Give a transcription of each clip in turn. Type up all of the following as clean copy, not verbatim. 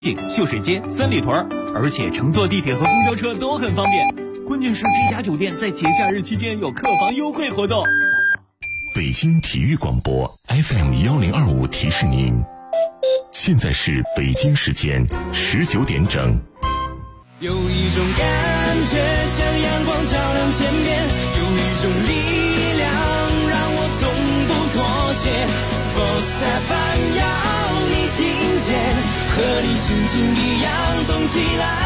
景秀水街、三里屯，而且乘坐地铁和公交车都很方便。关键是这家酒店在节假日期间有客房优惠活动。 北京体育广播 FM1025提示您，现在是北京时间19点整。 有一种感觉像阳光照亮天边，有一种力量让我从不妥协。Sports FM 要你听见，和你心情一样动起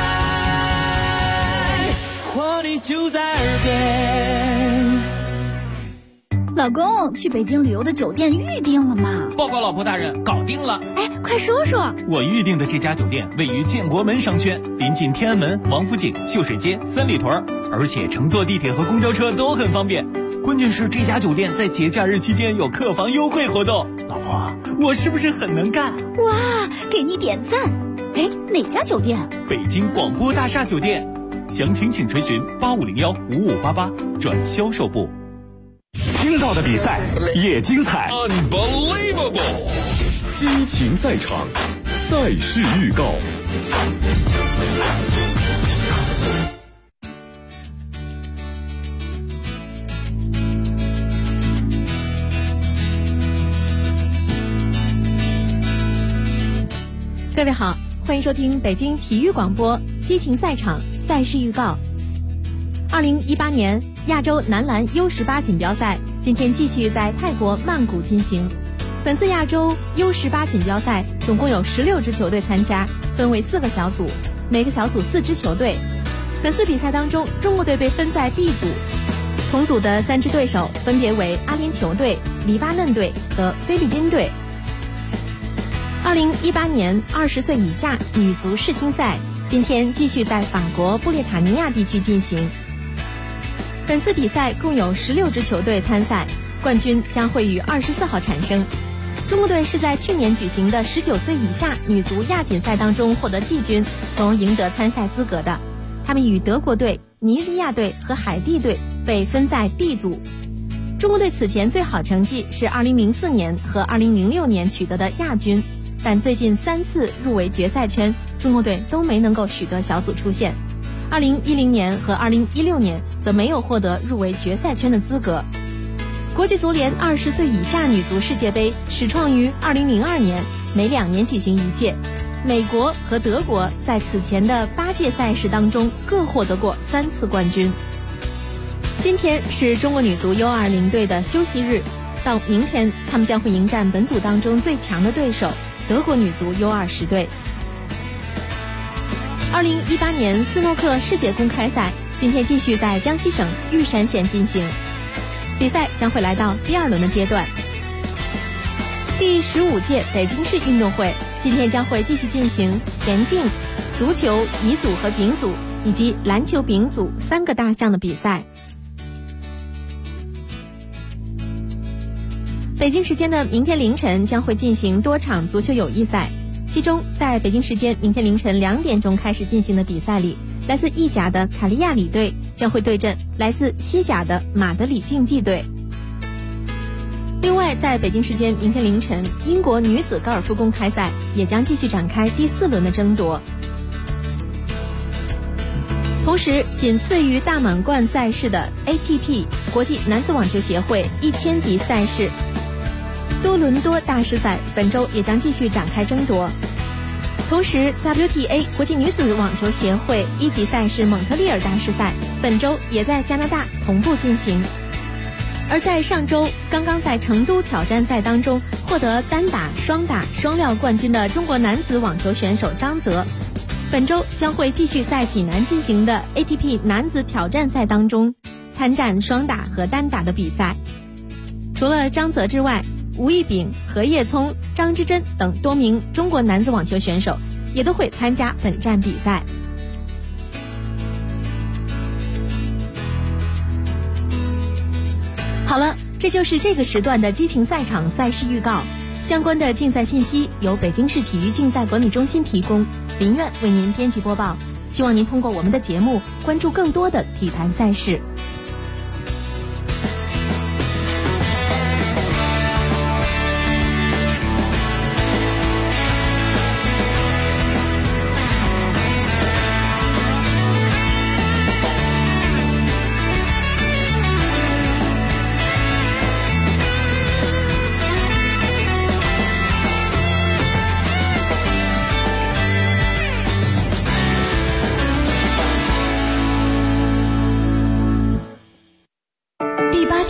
来，活力就在耳边。 老公，去北京旅游的酒店预定了吗？ 报告老婆大人，搞定了。 哎，快说说。 我预定的这家酒店位于建国门商圈，临近天安门、王府井、秀水街、三里屯，而且乘坐地铁和公交车都很方便。关键是这家酒店在节假日期间有客房优惠活动。老婆，我是不是很能干？ 哇，给你点赞。哎，哪家酒店？ 北京广播大厦酒店。详情请垂询8501-5588转销售部。 听到的比赛也精彩 ，Unbelievable！ 激情赛场，赛事预告。 各位好，欢迎收听北京体育广播激情赛场赛事预告。2018年亚洲男篮 U18 锦标赛今天继续在泰国曼谷进行。本次亚洲 U18 锦标赛总共有16支球队参加，分为4个小组，每个小组4支球队。本次比赛当中，中国队被分在 B 组，同组的3支对手分别为阿联酋队、黎巴嫩队和菲律宾队。2018年20岁以下女足世青赛今天继续在法国布列塔尼亚地区进行。本次比赛共有16支球队参赛，冠军将会于24号产生。中国队是在去年举行的19岁以下女足亚锦赛当中获得季军，从而赢得参赛资格的。他们与德国队、尼日利亚队和海地队被分在 D 组。中国队此前最好成绩是2004年和2006年取得的亚军，但最近3次入围决赛圈，中国队都没能够取得小组出线。2010年和2016年则没有获得入围决赛圈的资格。国际足联20岁以下女足世界杯始创于2002年，每2年举行一届。美国和德国在此前的8届赛事当中各获得过3次冠军。今天是中国女足 U20 队的休息日，到明天他们将会迎战本组当中最强的对手德国女足 U20 队。2018年斯诺克世界公开赛今天继续在江西省玉山县进行，比赛将会来到第2轮的阶段。第15届北京市运动会今天将会继续进行田径、足球乙组和丙组以及篮球丙组3个大项的比赛。北京时间的明天凌晨将会进行多场足球友谊赛，其中在北京时间明天凌晨2点钟开始进行的比赛里，来自意甲的卡利亚里队将会对阵来自西甲的马德里竞技队。另外，在北京时间明天凌晨，英国女子高尔夫公开赛也将继续展开第4轮的争夺。同时，仅次于大满贯赛事的 ATP 国际男子网球协会1000级赛事多伦多大师赛本周也将继续展开争夺。同时 WTA 国际女子网球协会1级赛事蒙特利尔大师赛本周也在加拿大同步进行。而在上周刚刚在成都挑战赛当中获得单打、双打、双料冠军的中国男子网球选手张泽，本周将会继续在济南进行的 ATP 男子挑战赛当中参战双打和单打的比赛。除了张泽之外，吴亦丙、何叶聪、张之臻等多名中国男子网球选手也都会参加本站比赛。好了，这就是这个时段的激情赛场赛事预告。相关的竞赛信息由北京市体育竞赛管理中心提供，林苑为您编辑播报。希望您通过我们的节目关注更多的体坛赛事。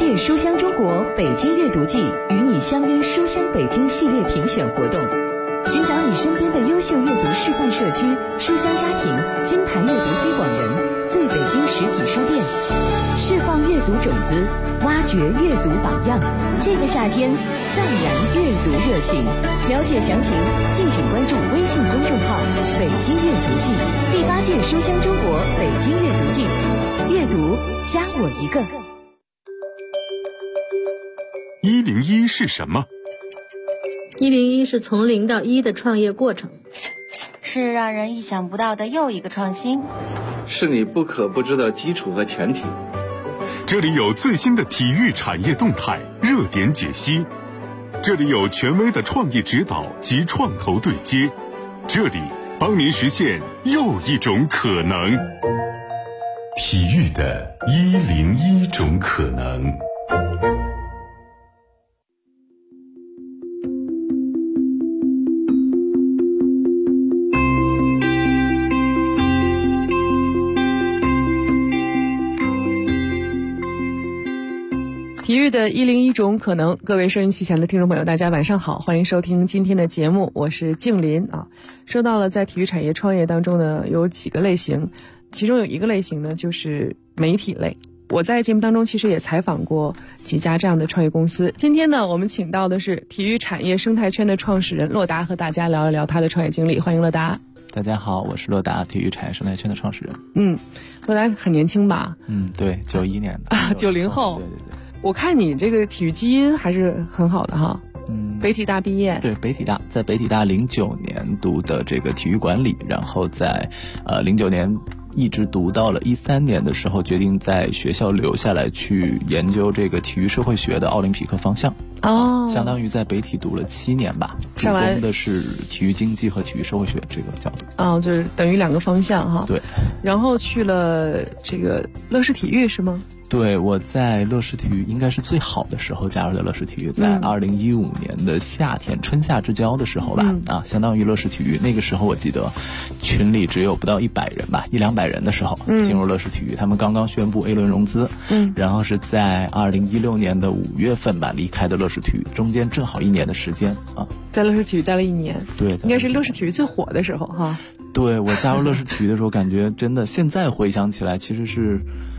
届书香中国北京阅读季与你相约书香北京系列评选活动，寻找你身边的优秀阅读示范社区、书香家庭、金牌阅读推广人、最北京实体书店，释放阅读种子，挖掘阅读榜样。这个夏天再燃阅读热情，了解详情敬请关注微信公众号北京阅读季。第8届书香中国北京阅读季，阅读加我一个。 101是什么 ？101是从0到1的创业过程， 是让人意想不到的又一个创新， 是你不可不知的基础和前提。 这里有最新的体育产业动态、热点解析，这里有权威的创意指导及创投对接，这里帮您实现又一种可能。体育的101种可能。 体育的101种可能，各位收音机前的听众朋友，大家晚上好，欢迎收听今天的节目，我是静林啊。说到了在体育产业创业当中呢，有几个类型，其中有一个类型呢就是媒体类。我在节目当中其实也采访过几家这样的创业公司。今天呢，我们请到的是体育产业生态圈的创始人骆达，和大家聊一聊他的创业经历。欢迎骆达。 大家好，我是骆达，体育产业生态圈的创始人。 骆达很年轻吧？ 对，91年的 90后。 对对对。 我看你这个体育基因还是很好的哈。北体大毕业。 对，北体大，在北体大09年读的这个体育管理，然后在09年一直读到了13年的时候，决定在学校留下来去研究这个体育社会学的奥林匹克方向。相当于在北体读了7年吧，主攻的是体育经济和体育社会学这个角度。 就是等于2个方向哈。 对。然后去了这个乐视体育是吗？ 对，我在乐视体育应该是最好的时候加入的乐视体育，在2015年的夏天，春夏之交的时候吧，相当于乐视体育那个时候，我记得群里只有不到100人吧，100-200人的时候进入乐视体育，他们刚刚宣布 A 轮融资，然后是在2016年的5月份吧离开的乐视体育，中间正好1年的时间啊， 在乐视体育待了1年。 对， 应该是乐视体育最火的时候哈。 对，我加入乐视体育的时候，感觉真的现在回想起来，其实是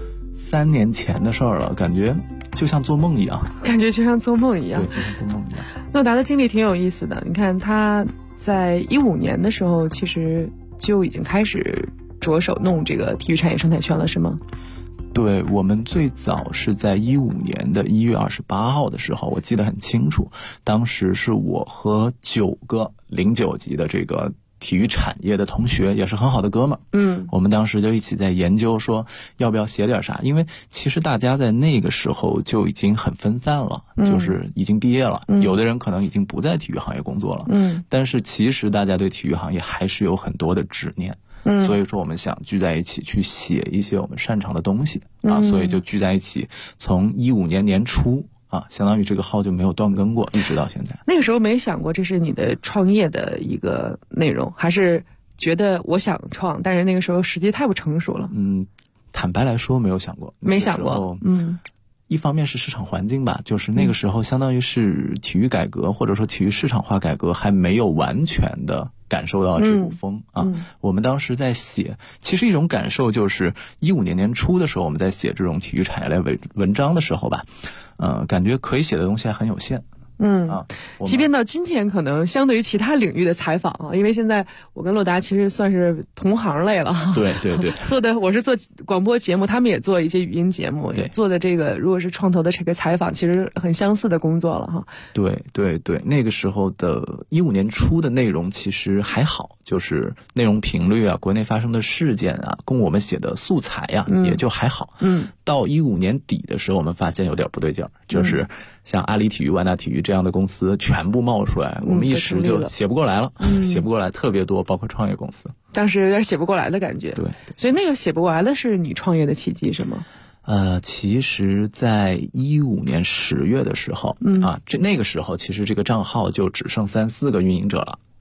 3年前的事儿了，感觉就像做梦一样。 对，就像做梦一样。骆达的经历挺有意思的，你看他在15年的时候，其实就已经开始着手弄这个体育产业生态圈了，是吗？ 对，我们最早是在15年的1月28号的时候，我记得很清楚，当时是我和9个09级的这个体育产业的同学，也是很好的哥们儿，我们当时就一起在研究说要不要写点啥，因为其实大家在那个时候就已经很分散了，就是已经毕业了，有的人可能已经不在体育行业工作了，但是其实大家对体育行业还是有很多的执念，所以说我们想聚在一起去写一些我们擅长的东西啊，所以就聚在一起，从15年年初相当于这个号就没有断更过，一直到现在。 那个时候没想过这是你的创业的一个内容，还是觉得我想创，但是那个时候时机太不成熟了？ 坦白来说没有想过。 没想过。 一方面是市场环境吧，就是那个时候相当于是体育改革或者说体育市场化改革还没有完全的感受到这股风我们当时在写，其实一种感受就是15年年初的时候，我们在写这种体育产业类文章的时候吧，感觉可以写的东西还很有限。 即便到今天，可能相对于其他领域的采访因为现在我跟骆达其实算是同行类了。 对对对， 我是做广播节目，他们也做一些语音节目，也做的这个如果是创投的这个采访，其实很相似的工作了哈。 对对对，那个时候的15年初的内容其实还好，就是内容频率国内发生的事件供我们写的素材也就还好。到15年底的时候，我们发现有点不对劲儿，就是像阿里体育、万达体育这样的公司全部冒出来，我们一时就写不过来了，写不过来，特别多，包括创业公司。 当时有点写不过来的感觉。 对， 所以那个写不过来的是你创业的契机是吗？ 其实在15年10月的时候那个时候其实这个账号就只剩3-4个运营者了。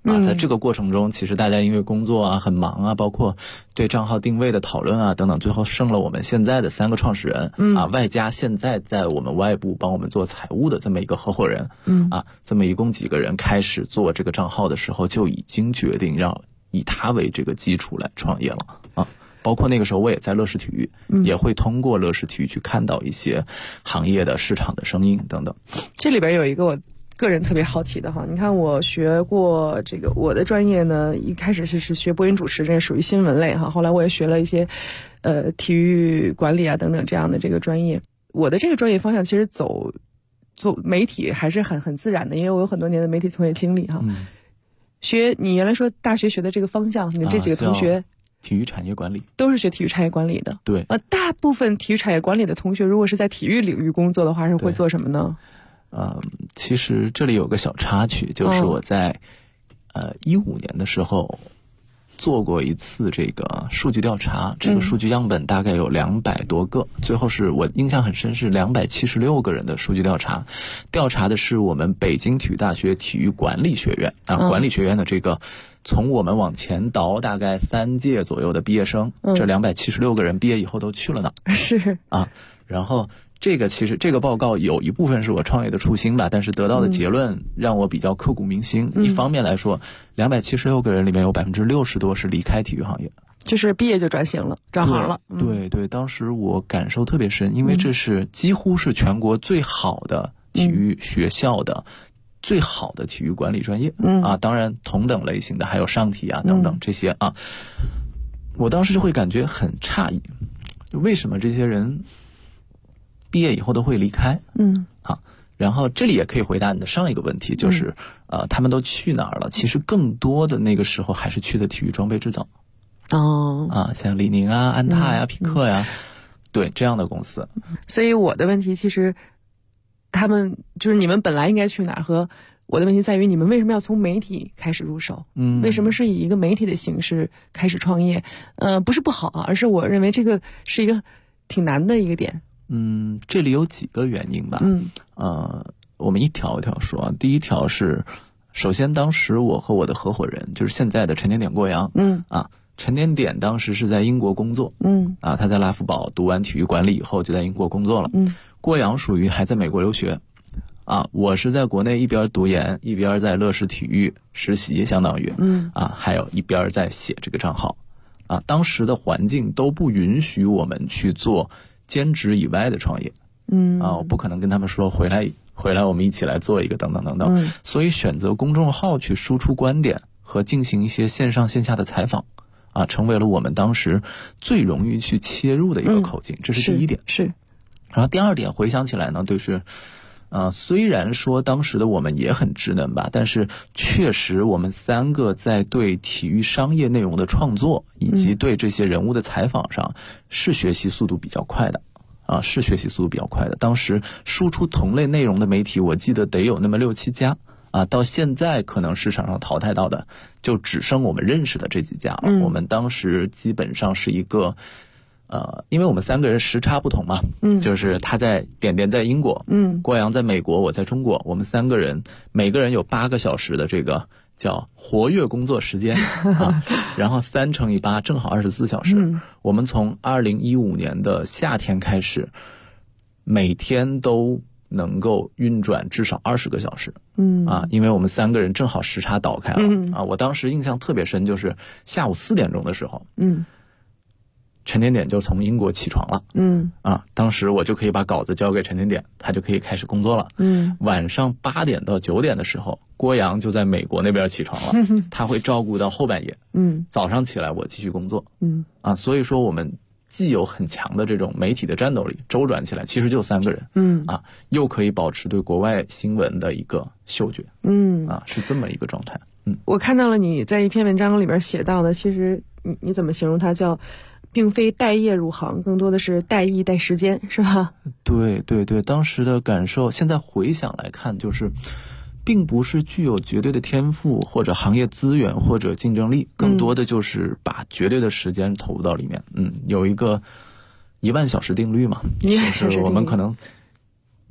在这个过程中，其实大家因为工作啊很忙啊，包括对账号定位的讨论啊等等，最后剩了我们现在的3个创始人外加现在在我们外部帮我们做财务的这么一个合伙人这么一共几个人开始做这个账号的时候，就已经决定要以它为这个基础来创业了包括那个时候我也在乐视体育也会通过乐视体育去看到一些行业的市场的声音等等。 这里边有一个我个人特别好奇的你看我学过这个，我的专业呢一开始是学播音主持，这属于新闻类后来我也学了一些体育管理啊等等这样的这个专业。我的这个专业方向其实做媒体还是很自然的，因为我有很多年的媒体从业经历学你原来说大学学的这个方向，你的这几个同学体育产业管理都是学体育产业管理的。 对， 大部分体育产业管理的同学如果是在体育领域工作的话，是会做什么呢？ 其实这里有个小插曲，就是我在15年的时候做过一次这个数据调查，这个数据样本大概有200多个，最后是我印象很深是276个人的数据调查，调查的是我们北京体育大学体育管理学院管理学院的这个从我们往前倒大概3届左右的毕业生，这276个人毕业以后都去了呢。 是然后其实这个报告有一部分是我创业的初心吧，但是得到的结论让我比较刻骨铭心。一方面来说，276个人里面有60%多是离开体育行业， 就是毕业就转型了，转行了。 对，当时我感受特别深，因为这是几乎是全国最好的体育学校的最好的体育管理专业当然同等类型的还有上体等等这些我当时就会感觉很诧异，为什么这些人毕业以后都会离开然后这里也可以回答你的上一个问题，就是他们都去哪儿了？其实更多的那个时候还是去的体育装备制造像李宁安踏匹克对这样的公司。 所以我的问题其实他们就是你们本来应该去哪儿，和我的问题在于你们为什么要从媒体开始入手？为什么是以一个媒体的形式开始创业？不是不好而是我认为这个是一个挺难的一个点。 这里有几个原因吧。我们一条一条说。第一条是，首先当时我和我的合伙人就是现在的陈点点郭阳，陈点点当时是在英国工作，他在拉夫堡读完体育管理以后就在英国工作了。郭阳属于还在美国留学，我是在国内一边读研一边在乐视体育实习，相当于还有一边在写这个账号。当时的环境都不允许我们去做兼职以外的创业，我不可能跟他们说回来我们一起来做一个等等等等，所以选择公众号去输出观点和进行一些线上线下的采访，成为了我们当时最容易去切入的一个口径，这是第一点。 是。 然后第二点回想起来呢，就是虽然说当时的我们也很稚嫩吧，但是确实我们3个在对体育商业内容的创作以及对这些人物的采访上是学习速度比较快的当时输出同类内容的媒体我记得得有那么6、7家到现在可能市场上淘汰到的就只剩我们认识的这几家了。我们当时基本上是一个因为我们3个人时差不同嘛，就是他在点点在英国，郭阳在美国，我在中国，我们3个人每个人有8个小时的这个叫活跃工作时间然后3乘以8正好24小时。我们从2015年的夏天开始，每天都能够运转至少20个小时。因为我们3个人正好时差倒开了我当时印象特别深，就是下午4点钟的时候，陈点点就从英国起床了，当时我就可以把稿子交给陈点点，他就可以开始工作了。晚上8点到9点的时候，郭阳就在美国那边起床了，他会照顾到后半夜。早上起来我继续工作。所以说我们既有很强的这种媒体的战斗力，周转起来其实就3个人，又可以保持对国外新闻的一个嗅觉，是这么一个状态。 我看到了你在一篇文章里边写到的，其实你怎么形容它叫并非待业入行，更多的是待艺待时间，是吧？ 对，当时的感受现在回想来看，就是并不是具有绝对的天赋或者行业资源或者竞争力，更多的就是把绝对的时间投入到里面。有一个10000小时定律嘛，就是我们可能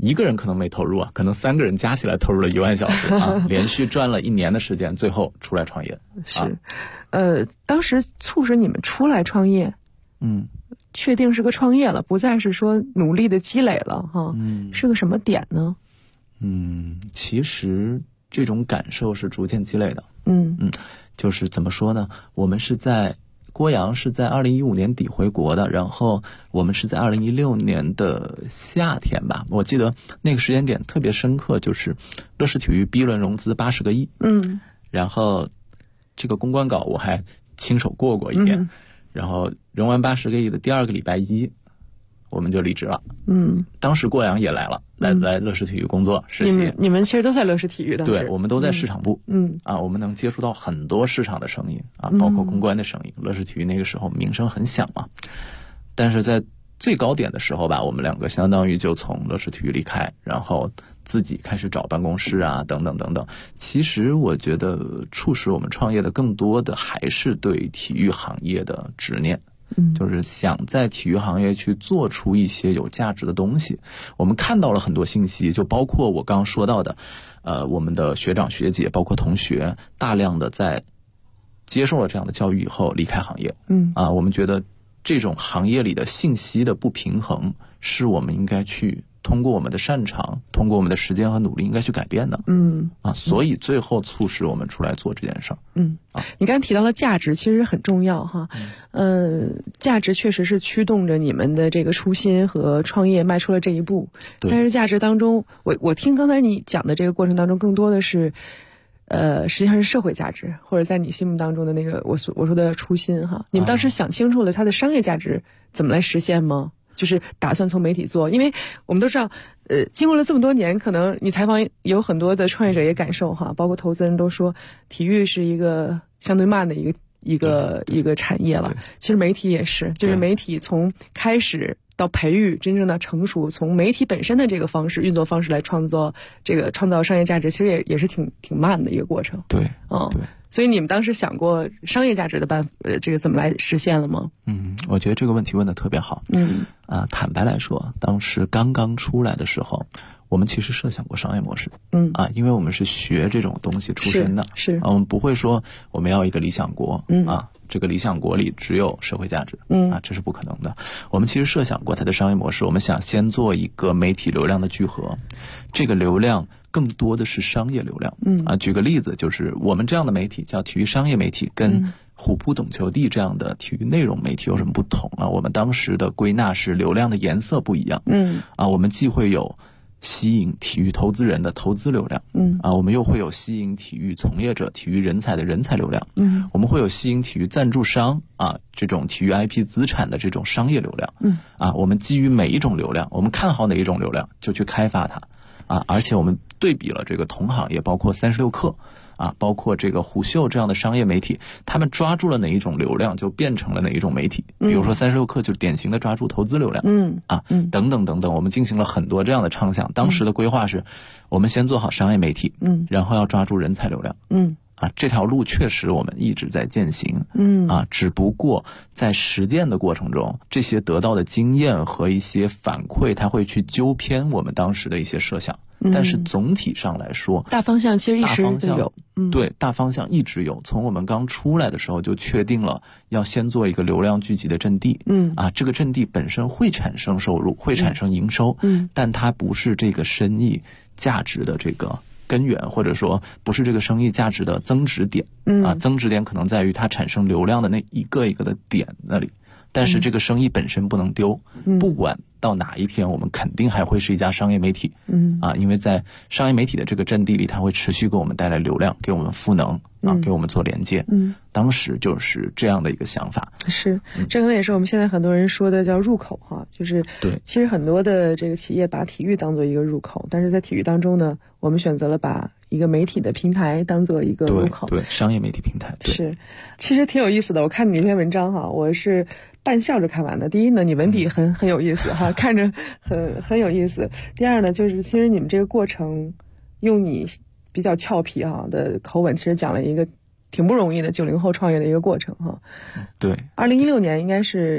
一个人可能没投入啊，可能3个人加起来投入了1万小时啊，连续赚了1年的时间，最后出来创业。 是，当时促使你们出来创业，确定是个创业了，不再是说努力的积累了哈，是个什么点呢？ 其实这种感受是逐渐积累的。就是怎么说呢？郭阳是在2015年底回国的，然后我们是在2016年的夏天吧，我记得那个时间点特别深刻，就是乐视体育 B 轮融资80个亿，然后这个公关稿我还亲手过一遍，然后融完80个亿的第2个礼拜一，我们就离职了。当时郭阳也来了，来乐视体育工作实习。 你们其实都在乐视体育的。 对，我们都在市场部。我们能接触到很多市场的声音啊，包括公关的声音。乐视体育那个时候名声很响嘛，但是在最高点的时候吧，我们2个相当于就从乐视体育离开，然后自己开始找办公室啊，等等等等。其实我觉得促使我们创业的更多的还是对体育行业的执念。就是想在体育行业去做出一些有价值的东西。我们看到了很多信息，就包括我刚刚说到的，我们的学长学姐，包括同学，大量的在接受了这样的教育以后离开行业。我们觉得这种行业里的信息的不平衡，是我们应该去通过我们的擅长，通过我们的时间和努力应该去改变的。所以最后促使我们出来做这件事儿。 你刚才提到了价值，其实很重要哈。价值确实是驱动着你们的这个初心和创业迈出了这一步。但是价值当中，我听刚才你讲的这个过程当中，更多的是实际上是社会价值，或者在你心目当中的那个我说的初心哈。你们当时想清楚了它的商业价值怎么来实现吗？就是打算从媒体做，因为我们都知道，经过了这么多年，可能你采访有很多的创业者也感受哈，包括投资人都说，体育是一个相对慢的一个产业了。其实媒体也是，就是媒体从开始到培育真正的成熟，从媒体本身的这个方式运作方式来创造商业价值，其实也是挺慢的一个过程。 对， 所以你们当时想过商业价值的这个怎么来实现了吗？ 我觉得这个问题问得特别好。坦白来说，当时刚刚出来的时候，我们其实设想过商业模式。因为我们是学这种东西出身的，是我们不会说我们要一个理想国，这个理想国里只有社会价值，这是不可能的。我们其实设想过它的商业模式，我们想先做一个媒体流量的聚合，这个流量更多的是商业流量。举个例子，就是我们这样的媒体叫体育商业媒体，跟虎扑懂球帝这样的体育内容媒体有什么不同啊？我们当时的归纳是流量的颜色不一样。我们既会有吸引体育投资人的投资流量，我们又会有吸引体育从业者、体育人才的人才流量，我们会有吸引体育赞助商这种体育 IP 资产的这种商业流量，我们基于每一种流量，我们看好哪一种流量就去开发它，而且我们对比了这个同行业，包括36氪。包括这个虎嗅这样的商业媒体，他们抓住了哪一种流量就变成了哪一种媒体。比如说36氪就是典型的抓住投资流量，等等等等，我们进行了很多这样的畅想。当时的规划是，我们先做好商业媒体，然后要抓住人才流量，这条路确实我们一直在践行，只不过在实践的过程中，这些得到的经验和一些反馈，它会去纠偏我们当时的一些设想。但是总体上来说， 大方向其实一直都有。 对，大方向一直有。从我们刚出来的时候就确定了要先做一个流量聚集的阵地。这个阵地本身会产生收入，会产生营收，但它不是这个生意价值的这个根源，或者说不是这个生意价值的增值点。增值点可能在于它产生流量的那一个一个的点那里。但是这个生意本身不能丢，不管到哪一天，我们肯定还会是一家商业媒体。因为在商业媒体的这个阵地里，它会持续给我们带来流量，给我们赋能，给我们做连接。当时就是这样的一个想法。 是，这可能也是我们现在很多人说的叫入口哈，就是对， 其实很多的这个企业把体育当做一个入口，但是在体育当中呢，我们选择了把一个媒体的平台当做一个入口。 对，商业媒体平台。 是，其实挺有意思的。我看你那篇文章哈，我是半笑着看完的。第一呢，你文笔很有意思哈，看着很有意思。第二呢，就是其实你们这个过程，用你比较俏皮的口吻，其实讲了一个挺不容易的90后创业的一个过程哈。 对。 2016年应该是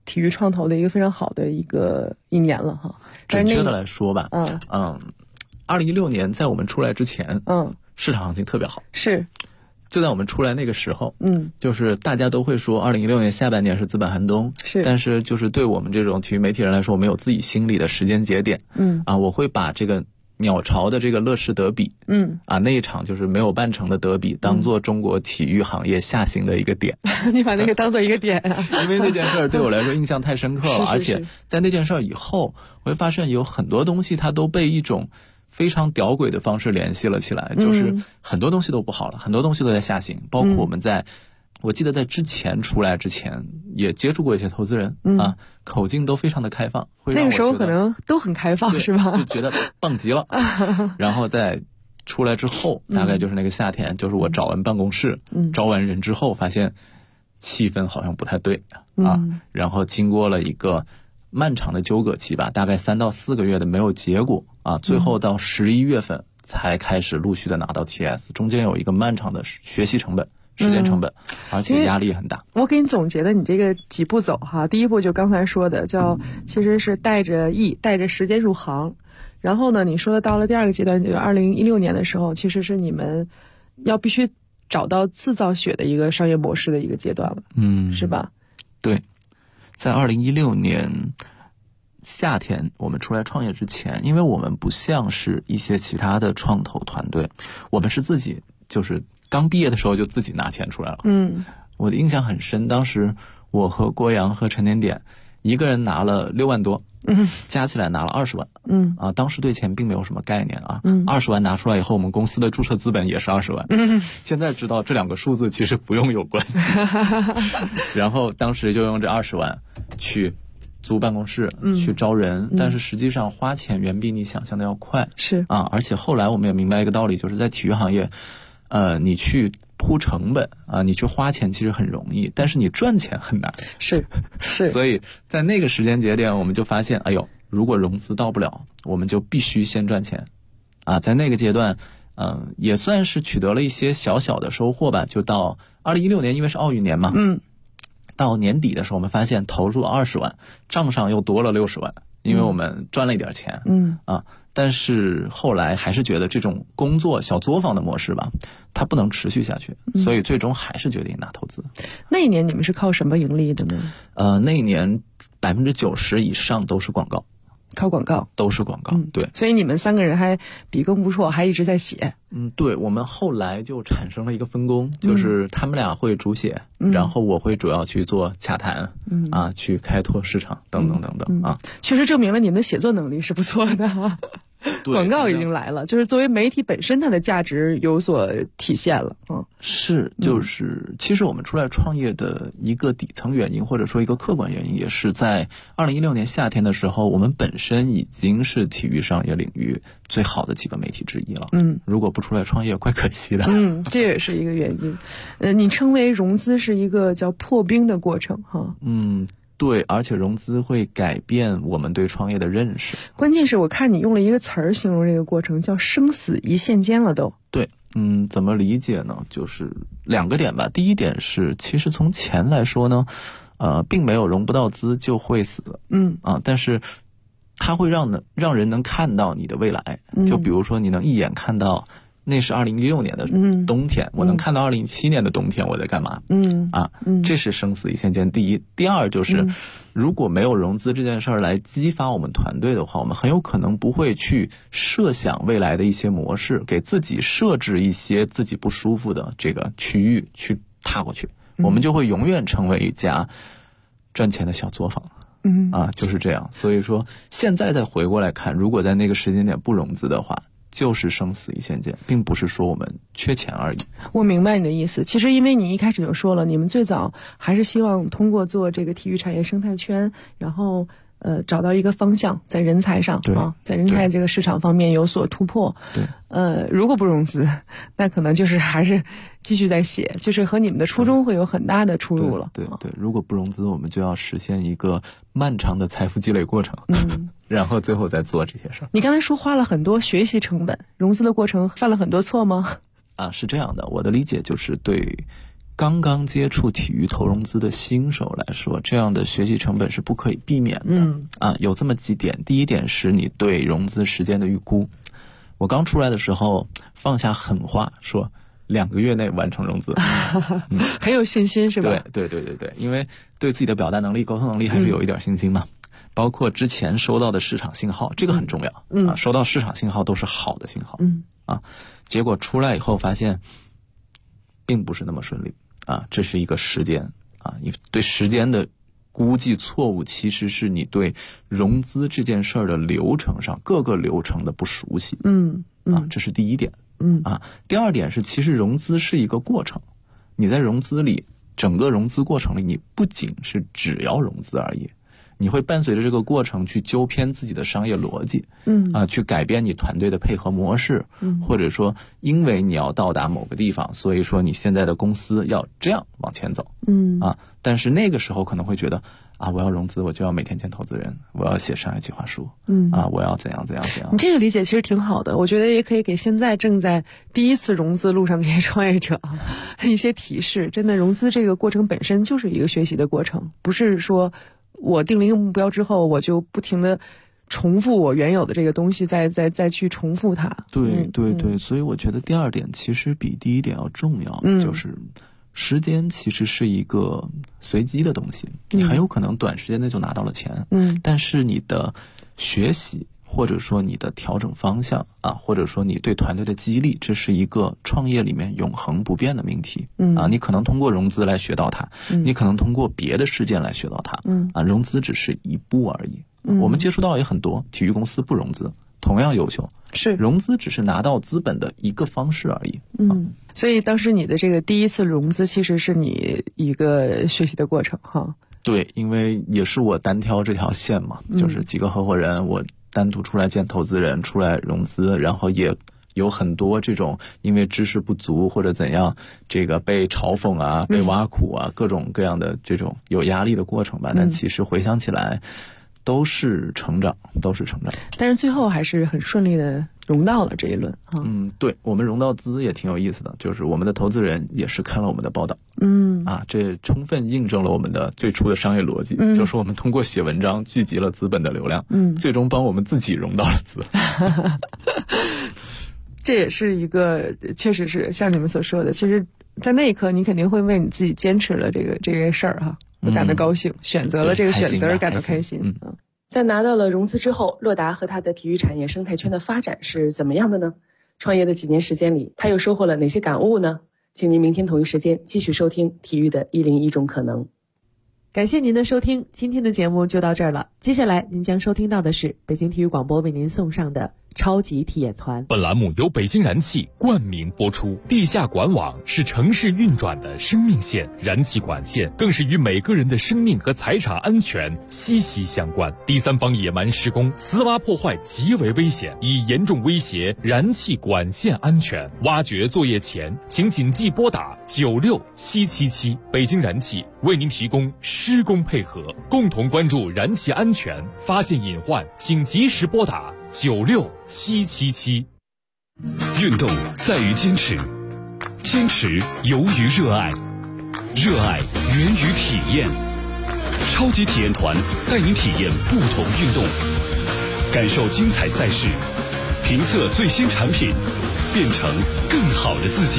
体育创投的一个非常好的一年了哈。 准确的来说吧，2016年在我们出来之前，市场行情特别好， 是。 就在我们出来那个时候，就是大家都会说2016年下半年是资本寒冬， 是。 但是就是对我们这种体育媒体人来说，我们有自己心里的时间节点，我会把这个鸟巢的这个乐视德比，那一场就是没有办成的德比，当做中国体育行业下行的一个点。 你把那个当做一个点啊？ 因为那件事对我来说印象太深刻了，而且在那件事以后，我会发现有很多东西它都被一种非常屌诡的方式联系了起来，就是很多东西都不好了，很多东西都在下行，包括我们我记得在出来之前也接触过一些投资人，口径都非常的开放， 那个时候可能都很开放是吧？ 就觉得棒极了。然后在出来之后，大概就是那个夏天，就是我找完办公室，招完人之后，发现气氛好像不太对然后经过了一个漫长的纠葛期吧，大概3到4个月的没有结果最后到11月份才开始陆续的拿到 TS， 中间有一个漫长的学习成本、时间成本，而且压力也很大。 我给你总结的你这个几步走哈，第一步就刚才说的其实是带着时间入行，然后呢你说的到了第二个阶段，就是2016年的时候，其实是你们要必须找到自造血的一个商业模式的一个阶段了，是吧？ 对，在2016年夏天我们出来创业之前，因为我们不像是一些其他的创投团队，我们是自己就是刚毕业的时候就自己拿钱出来了。我的印象很深，当时我和郭阳和陈点点一个人拿了6万多，加起来拿了20万。当时对钱并没有什么概念20万拿出来以后，我们公司的注册资本也是20万。现在知道这两个数字其实不用有关系。然后当时就用这20万去租办公室，去招人，但是实际上花钱远比你想象的要快。 是而且后来我们也明白一个道理，就是在体育行业，你去铺成本你去花钱其实很容易，但是你赚钱很难。 是所以在那个时间节点，我们就发现，如果融资到不了，我们就必须先赚钱。在那个阶段，也算是取得了一些小小的收获吧。就到2016年，因为是奥运年嘛，到年底的时候，我们发现投入20万，账上又多了60万，因为我们赚了一点钱。但是后来还是觉得这种工作小作坊的模式吧，它不能持续下去，所以最终还是决定拿投资。 那一年你们是靠什么盈利的呢？ 那一年90%以上都是广告。 靠广告， 都是广告，对。 所以你们3个人还笔耕不辍，还一直在写。 对，我们后来就产生了一个分工，就是他们俩会主写，然后我会主要去做洽谈，去开拓市场等等等等确实证明了你们的写作能力是不错的。广告已经来了，就是作为媒体本身，它的价值有所体现了。 其实我们出来创业的一个底层原因，或者说一个客观原因，也是在2016年夏天的时候，我们本身已经是体育商业领域最好的几个媒体之一了。如果不出来创业，怪可惜的。 这也是一个原因。你称为融资是一个叫破冰的过程哈。 对，而且融资会改变我们对创业的认识。 关键是我看你用了一个词儿形容这个过程，叫生死一线间了都。 对，怎么理解呢？就是2个点吧。第一点是，其实从钱来说呢，并没有融不到资就会死。但是它会让人能看到你的未来。就比如说，你能一眼看到那是2016年的冬天，我能看到2017年的冬天我在干嘛。这是生死一线间。第一，第二就是，如果没有融资这件事儿来激发我们团队的话，我们很有可能不会去设想未来的一些模式，给自己设置一些自己不舒服的这个区域去踏过去，我们就会永远成为一家赚钱的小作坊。就是这样。所以说，现在再回过来看，如果在那个时间点不融资的话，就是生死一线间，并不是说我们缺钱而已。 我明白你的意思。其实因为你一开始就说了，你们最早还是希望通过做这个体育产业生态圈，然后找到一个方向，在人才上在人才这个市场方面有所突破。 对， 如果不融资，那可能就是还是继续在写，就是和你们的初衷会有很大的出入了。 对，如果不融资，我们就要实现一个漫长的财富积累过程。然后最后再做这些事儿。 你刚才说花了很多学习成本，融资的过程犯了很多错吗？ 是这样的，我的理解就是对刚刚接触体育投融资的新手来说，这样的学习成本是不可以避免的。有这么几点。第一点是你对融资时间的预估。我刚出来的时候放下狠话，说2个月内完成融资， 很有信心是吧？ 对，因为对自己的表达能力、沟通能力还是有一点信心嘛。包括之前收到的市场信号，这个很重要。收到市场信号都是好的信号。结果出来以后发现并不是那么顺利这是一个时间你对时间的估计错误，其实是你对融资这件事儿的流程上各个流程的不熟悉。这是第一点。第二点是，其实融资是一个过程，你在融资里，整个融资过程里，你不仅是只要融资而已，你会伴随着这个过程去纠偏自己的商业逻辑，去改变你团队的配合模式，或者说因为你要到达某个地方，所以说你现在的公司要这样往前走，但是那个时候可能会觉得我要融资，我就要每天见投资人，我要写商业计划书，我要怎样。 你这个理解其实挺好的，我觉得也可以给现在正在第一次融资路上的这些创业者一些提示。真的，融资这个过程本身就是一个学习的过程，不是说我定了一个目标之后，我就不停的重复我原有的这个东西，再去重复它。 对，所以我觉得第二点其实比第一点要重要，就是时间其实是一个随机的东西，你很有可能短时间内就拿到了钱，但是你的学习或者说你的调整方向或者说你对团队的激励，这是一个创业里面永恒不变的命题。你可能通过融资来学到它，你可能通过别的事件来学到它，融资只是一步而已。我们接触到也很多体育公司不融资，同样优秀， 是融资只是拿到资本的一个方式而已。 所以当时你的这个第一次融资其实是你一个学习的过程哈。 对，因为也是我单挑这条线嘛，就是几个合伙人，我单独出来见投资人，出来融资，然后也有很多这种因为知识不足或者怎样，这个被嘲讽被挖苦各种各样的这种有压力的过程吧。但其实回想起来都是成长。 但是最后还是很顺利的融到了这一轮对，我们融到资也挺有意思的，就是我们的投资人也是看了我们的报道，这充分印证了我们的最初的商业逻辑，就是我们通过写文章聚集了资本的流量，最终帮我们自己融到了资。 这也是一个，确实是像你们所说的，其实在那一刻你肯定会为你自己坚持了这个事儿感到高兴，选择了这个选择而感到开心。在拿到了融资之后，洛达和他的体育产业生态圈的发展是怎么样的呢？创业的几年时间里，他又收获了哪些感悟呢？请您明天同一时间继续收听体育的101种可能。感谢您的收听，今天的节目就到这儿了。接下来您将收听到的是北京体育广播为您送上的超级体验团。 本栏目由北京燃气冠名播出。地下管网是城市运转的生命线，燃气管线更是与每个人的生命和财产安全息息相关。第三方野蛮施工、私挖破坏极为危险，已严重威胁燃气管线安全。挖掘作业前，请谨记拨打96777。北京燃气为您提供施工配合，共同关注燃气安全，发现隐患请及时拨打96777。 运动在于坚持，坚持由于热爱，热爱源于体验。超级体验团带您体验不同运动，感受精彩赛事，评测最新产品，变成更好的自己。